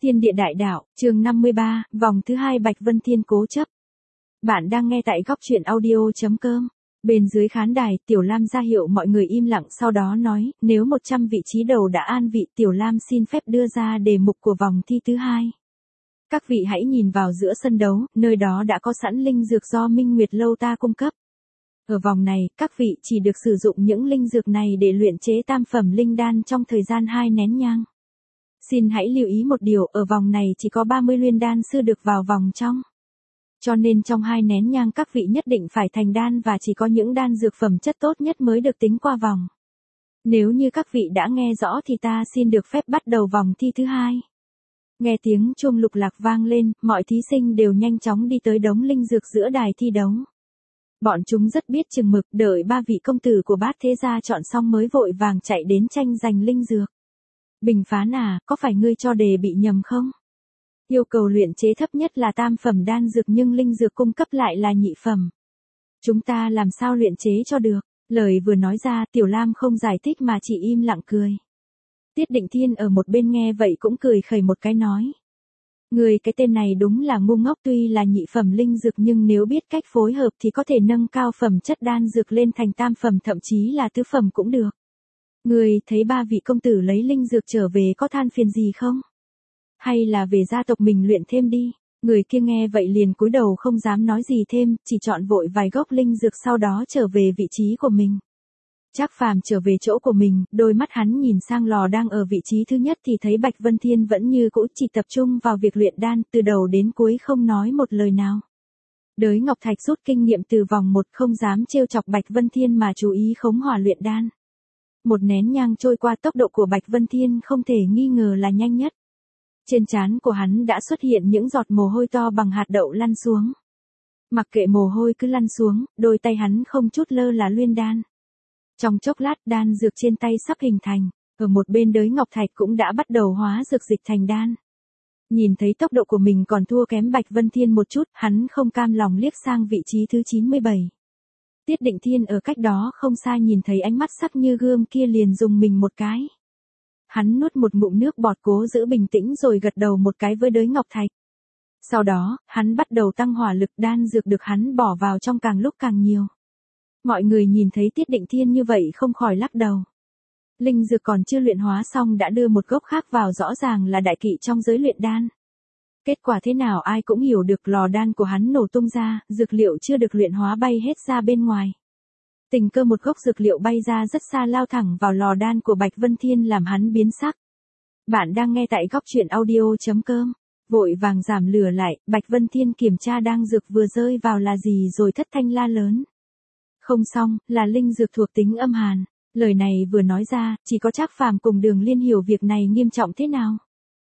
Thiên địa đại đạo, chương 53, vòng thứ 2 Bạch Vân Thiên cố chấp. Bạn đang nghe tại góc truyện audio.com. Bên dưới khán đài, Tiểu Lam ra hiệu mọi người im lặng, sau đó nói, nếu 100 vị trí đầu đã an vị, Tiểu Lam xin phép đưa ra đề mục của vòng thi thứ 2. Các vị hãy nhìn vào giữa sân đấu, nơi đó đã có sẵn linh dược do Minh Nguyệt Lâu ta cung cấp. Ở vòng này, các vị chỉ được sử dụng những linh dược này để luyện chế tam phẩm linh đan trong thời gian 2 nén nhang. Xin hãy lưu ý một điều, ở vòng này chỉ có 30 luyện đan sư được vào vòng trong. Cho nên trong 2 nén nhang các vị nhất định phải thành đan và chỉ có những đan dược phẩm chất tốt nhất mới được tính qua vòng. Nếu như các vị đã nghe rõ thì ta xin được phép bắt đầu vòng thi thứ 2. Nghe tiếng chuông lục lạc vang lên, mọi thí sinh đều nhanh chóng đi tới đống linh dược giữa đài thi đấu. Bọn chúng rất biết chừng mực, đợi 3 vị công tử của Bát Thế Gia chọn xong mới vội vàng chạy đến tranh giành linh dược. Bình Phán à, có phải ngươi cho đề bị nhầm không? Yêu cầu luyện chế thấp nhất là tam phẩm đan dược nhưng linh dược cung cấp lại là nhị phẩm. Chúng ta làm sao luyện chế cho được? Lời vừa nói ra, Tiểu Lam không giải thích mà chỉ im lặng cười. Tiết Định Thiên ở một bên nghe vậy cũng cười khẩy một cái nói. Người cái tên này đúng là ngu ngốc, tuy là nhị phẩm linh dược nhưng nếu biết cách phối hợp thì có thể nâng cao phẩm chất đan dược lên thành tam phẩm, thậm chí là tứ phẩm cũng được. Người thấy 3 vị công tử lấy linh dược trở về có than phiền gì không? Hay là về gia tộc mình luyện thêm đi? Người kia nghe vậy liền cúi đầu không dám nói gì thêm, chỉ chọn vội vài gốc linh dược sau đó trở về vị trí của mình. Trác Phàm trở về chỗ của mình, đôi mắt hắn nhìn sang lò đang ở vị trí thứ nhất thì thấy Bạch Vân Thiên vẫn như cũ chỉ tập trung vào việc luyện đan, từ đầu đến cuối không nói một lời nào. Đới Ngọc Thạch rút kinh nghiệm từ vòng 1 không dám trêu chọc Bạch Vân Thiên mà chú ý khống hỏa luyện đan. Một nén nhang trôi qua, tốc độ của Bạch Vân Thiên không thể nghi ngờ là nhanh nhất. Trên trán của hắn đã xuất hiện những giọt mồ hôi to bằng hạt đậu lăn xuống. Mặc kệ mồ hôi cứ lăn xuống, đôi tay hắn không chút lơ là luyện đan. Trong chốc lát đan dược trên tay sắp hình thành, ở một bên Đới Ngọc Thạch cũng đã bắt đầu hóa dược dịch thành đan. Nhìn thấy tốc độ của mình còn thua kém Bạch Vân Thiên một chút, hắn không cam lòng liếc sang vị trí thứ 97. Tiết Định Thiên ở cách đó không xa nhìn thấy ánh mắt sắc như gươm kia liền dùng mình một cái. Hắn nuốt một ngụm nước bọt cố giữ bình tĩnh rồi gật đầu một cái với Đới Ngọc Thạch. Sau đó, hắn bắt đầu tăng hỏa lực, đan dược được hắn bỏ vào trong càng lúc càng nhiều. Mọi người nhìn thấy Tiết Định Thiên như vậy không khỏi lắc đầu. Linh dược còn chưa luyện hóa xong đã đưa một gốc khác vào, rõ ràng là đại kỵ trong giới luyện đan. Kết quả thế nào ai cũng hiểu được, lò đan của hắn nổ tung ra, dược liệu chưa được luyện hóa bay hết ra bên ngoài. Tình cờ một gốc dược liệu bay ra rất xa lao thẳng vào lò đan của Bạch Vân Thiên làm hắn biến sắc. Bạn đang nghe tại góc truyện audio.com. Vội vàng giảm lửa lại, Bạch Vân Thiên kiểm tra đan dược vừa rơi vào là gì rồi thất thanh la lớn. Không xong, là linh dược thuộc tính âm hàn. Lời này vừa nói ra, chỉ có Trác Phàm cùng Đường Liên hiểu việc này nghiêm trọng thế nào.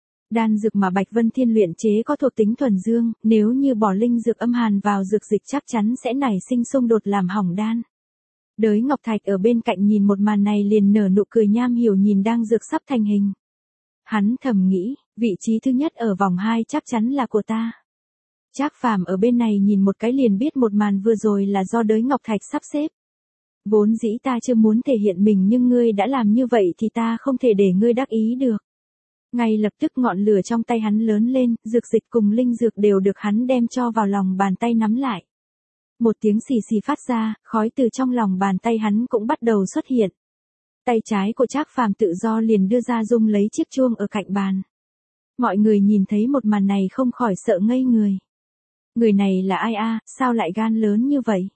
Đan dược mà Bạch Vân Thiên luyện chế có thuộc tính thuần dương, nếu như bỏ linh dược âm hàn vào dược dịch chắc chắn sẽ nảy sinh xung đột làm hỏng đan. Đới Ngọc Thạch ở bên cạnh nhìn một màn này liền nở nụ cười nham hiểm nhìn đan dược sắp thành hình. Hắn thầm nghĩ, vị trí thứ nhất ở vòng 2 chắc chắn là của ta. Trác Phàm ở bên này nhìn một cái liền biết một màn vừa rồi là do Đới Ngọc Thạch sắp xếp. Vốn dĩ ta chưa muốn thể hiện mình nhưng ngươi đã làm như vậy thì ta không thể để ngươi đắc ý được. Ngay lập tức ngọn lửa trong tay hắn lớn lên, dược dịch cùng linh dược đều được hắn đem cho vào lòng bàn tay nắm lại. Một tiếng xì xì phát ra, khói từ trong lòng bàn tay hắn cũng bắt đầu xuất hiện. Tay trái của Trác Phàm tự do liền đưa ra rung lấy chiếc chuông ở cạnh bàn. Mọi người nhìn thấy một màn này không khỏi sợ ngây người. Người này là ai a, sao lại gan lớn như vậy?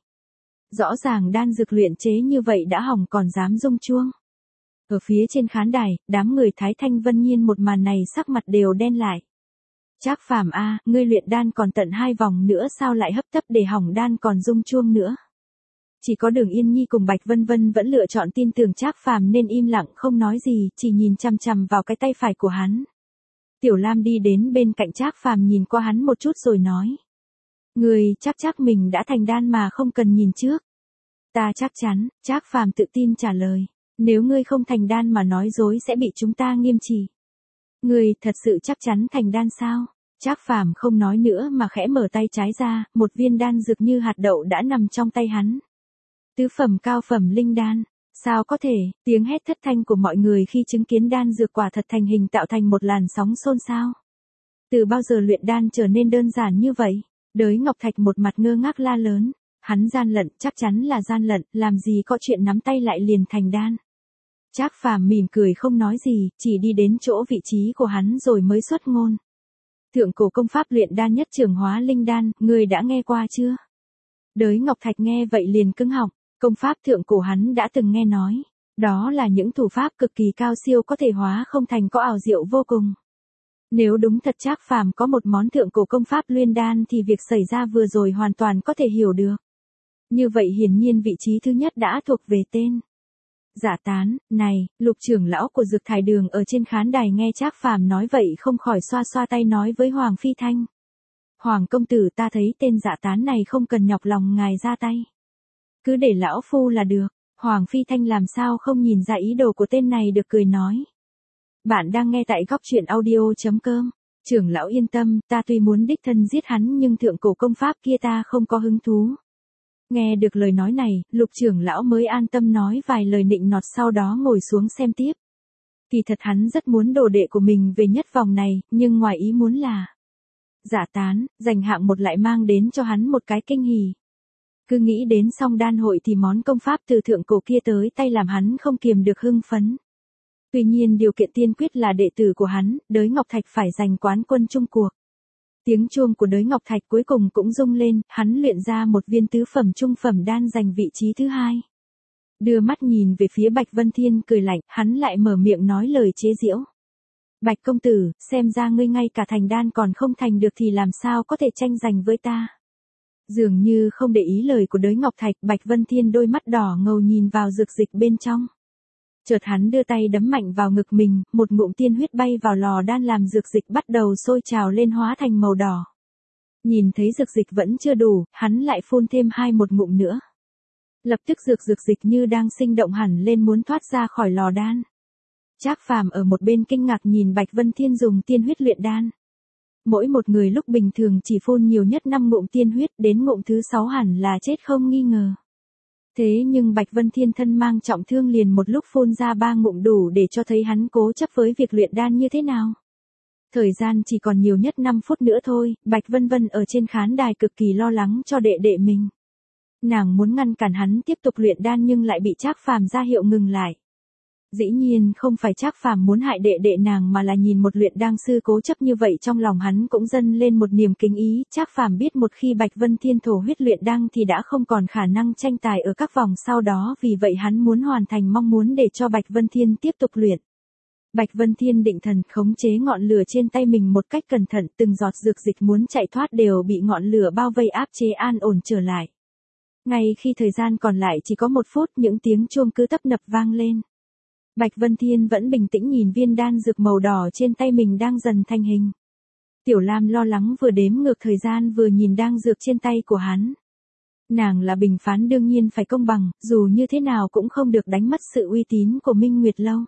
Rõ ràng đan dược luyện chế như vậy đã hỏng còn dám rung chuông. Ở phía trên khán đài, đám người Thái Thanh Vân Nhiên một màn này sắc mặt đều đen lại. Trác Phàm a, ngươi luyện đan còn tận 2 vòng nữa sao lại hấp tấp để hỏng đan còn rung chuông nữa? Chỉ có Đường Yên Nhi cùng Bạch Vân Vân vẫn lựa chọn tin tưởng Trác Phàm nên im lặng không nói gì, chỉ nhìn chằm chằm vào cái tay phải của hắn. Tiểu Lam đi đến bên cạnh Trác Phàm nhìn qua hắn một chút rồi nói. Ngươi chắc mình đã thành đan mà không cần nhìn trước. Ta chắc chắn, Trác Phàm tự tin trả lời. Nếu ngươi không thành đan mà nói dối sẽ bị chúng ta nghiêm trị. Ngươi thật sự chắc chắn thành đan sao? Trác Phàm không nói nữa mà khẽ mở tay trái ra, một viên đan dược như hạt đậu đã nằm trong tay hắn. Tứ phẩm cao phẩm linh đan. Sao có thể? Tiếng hét thất thanh của mọi người khi chứng kiến đan dược quả thật thành hình tạo thành một làn sóng xôn xao. Từ bao giờ luyện đan trở nên đơn giản như vậy? Đới Ngọc Thạch một mặt ngơ ngác la lớn. Hắn gian lận, chắc chắn là gian lận, làm gì có chuyện nắm tay lại liền thành đan. Trác Phàm mỉm cười không nói gì, chỉ đi đến chỗ vị trí của hắn rồi mới xuất ngôn. Thượng cổ công pháp luyện đan nhất trường hóa linh đan, người đã nghe qua chưa? Đới Ngọc Thạch nghe vậy liền cứng họng, công pháp thượng cổ hắn đã từng nghe nói. Đó là những thủ pháp cực kỳ cao siêu có thể hóa không thành có ảo diệu vô cùng. Nếu đúng thật Trác Phàm có một món thượng cổ công pháp luyện đan thì việc xảy ra vừa rồi hoàn toàn có thể hiểu được. Như vậy hiển nhiên vị trí thứ nhất đã thuộc về tên. Dạ Tán, này, Lục trưởng lão của Dược Thải Đường ở trên khán đài nghe Trác Phàm nói vậy không khỏi xoa xoa tay nói với Hoàng Phi Thanh. Hoàng công tử, ta thấy tên Dạ Tán này không cần nhọc lòng ngài ra tay. Cứ để lão phu là được. Hoàng Phi Thanh làm sao không nhìn ra ý đồ của tên này, được cười nói. Bạn đang nghe tại góc truyện audio.com. Trưởng lão yên tâm, ta tuy muốn đích thân giết hắn nhưng thượng cổ công pháp kia ta không có hứng thú. Nghe được lời nói này, Lục trưởng lão mới an tâm nói vài lời nịnh nọt, sau đó ngồi xuống xem tiếp. Kỳ thật hắn rất muốn đồ đệ của mình về nhất vòng này, nhưng ngoài ý muốn là Dạ Tán, giành hạng một lại mang đến cho hắn một cái kinh hỉ. Cứ nghĩ đến Song Đan hội thì món công pháp từ thượng cổ kia tới tay làm hắn không kiềm được hưng phấn. Tuy nhiên điều kiện tiên quyết là đệ tử của hắn, Đới Ngọc Thạch phải giành quán quân chung cuộc. Tiếng chuông của Đới Ngọc Thạch cuối cùng cũng rung lên, hắn luyện ra một viên tứ phẩm trung phẩm đan giành vị trí thứ hai. Đưa mắt nhìn về phía Bạch Vân Thiên cười lạnh, hắn lại mở miệng nói lời chế giễu. Bạch công tử, xem ra ngươi ngay cả thành đan còn không thành được thì làm sao có thể tranh giành với ta. Dường như không để ý lời của Đới Ngọc Thạch, Bạch Vân Thiên đôi mắt đỏ ngầu nhìn vào dược dịch bên trong. Chợt hắn đưa tay đấm mạnh vào ngực mình, một ngụm tiên huyết bay vào lò đan làm dược dịch bắt đầu sôi trào lên hóa thành màu đỏ. Nhìn thấy dược dịch vẫn chưa đủ, hắn lại phun thêm một ngụm nữa. Lập tức dược dịch như đang sinh động hẳn lên muốn thoát ra khỏi lò đan. Trác Phàm ở một bên kinh ngạc nhìn Bạch Vân Thiên dùng tiên huyết luyện đan. Mỗi một người lúc bình thường chỉ phun nhiều nhất 5 ngụm tiên huyết, đến ngụm thứ 6 hẳn là chết không nghi ngờ. Thế nhưng Bạch Vân Thiên thân mang trọng thương liền một lúc phun ra 3 ngụm đủ để cho thấy hắn cố chấp với việc luyện đan như thế nào. Thời gian chỉ còn nhiều nhất 5 phút nữa thôi, Bạch Vân Vân ở trên khán đài cực kỳ lo lắng cho đệ đệ mình. Nàng muốn ngăn cản hắn tiếp tục luyện đan nhưng lại bị Trác Phàm ra hiệu ngừng lại. Dĩ nhiên không phải Trác Phàm muốn hại đệ đệ nàng mà là nhìn một luyện đan sư cố chấp như vậy trong lòng hắn cũng dâng lên một niềm kính ý. Trác Phàm biết một khi Bạch Vân Thiên thổ huyết luyện đan thì đã không còn khả năng tranh tài ở các vòng sau đó, vì vậy hắn muốn hoàn thành mong muốn để cho Bạch Vân Thiên tiếp tục luyện. Bạch Vân Thiên định thần khống chế ngọn lửa trên tay mình một cách cẩn thận, từng giọt dược dịch muốn chạy thoát đều bị ngọn lửa bao vây áp chế an ổn trở lại. Ngay khi thời gian còn lại chỉ có 1 phút, những tiếng chuông cứ tấp nập vang lên. Bạch Vân Thiên vẫn bình tĩnh nhìn viên đan dược màu đỏ trên tay mình đang dần thành hình. Tiểu Lam lo lắng vừa đếm ngược thời gian vừa nhìn đan dược trên tay của hắn. Nàng là bình phán đương nhiên phải công bằng, dù như thế nào cũng không được đánh mất sự uy tín của Minh Nguyệt Lâu.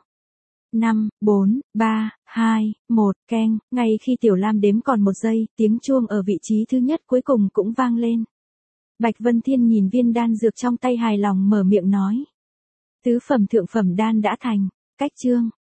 5, 4, 3, 2, 1, keng, ngay khi Tiểu Lam đếm còn 1 giây, tiếng chuông ở vị trí thứ nhất cuối cùng cũng vang lên. Bạch Vân Thiên nhìn viên đan dược trong tay hài lòng mở miệng nói. Tứ phẩm thượng phẩm đan đã thành, cách chương.